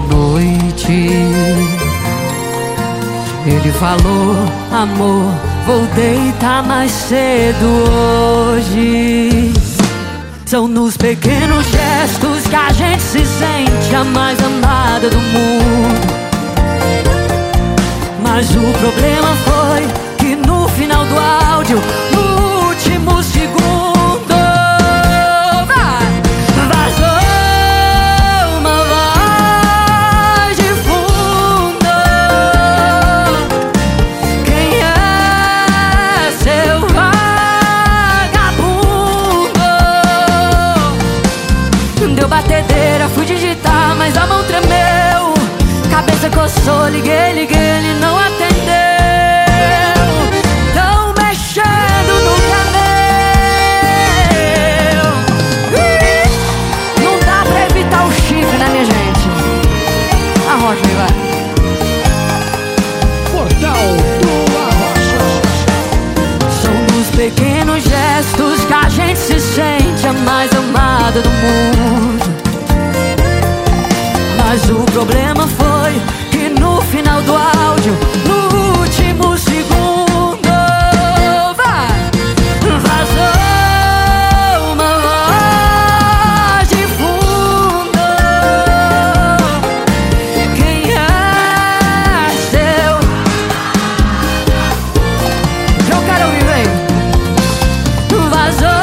noite. Ele falou: amor, vou deitar mais cedo hoje. São nos pequenos gestos que a gente se sente a mais amada do mundo. Mas o problema foi que no final do áudio, no último segundo, vazou uma voz de fundo. Quem é seu vagabundo? Deu batedeira, fui digitar, mas a mão tremeu. Cabeça coçou, liguei, ele não atendeu. Tão mexendo no cabelo. Não dá pra evitar o chifre, né, minha gente? Arrocha, vai. Portal do Arrocha. São nos pequenos gestos que a gente se sente a mais amada do mundo. Mas o problema foi que no final do áudio, no último segundo, vazou uma voz de fundo. Quem é seu? Eu quero ouvir, vem. Vazou.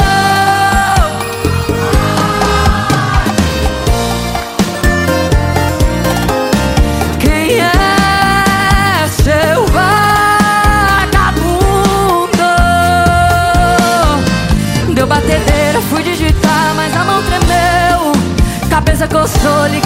Deu batedeira, fui digitar, mas a mão tremeu. Cabeça coçou, liguei.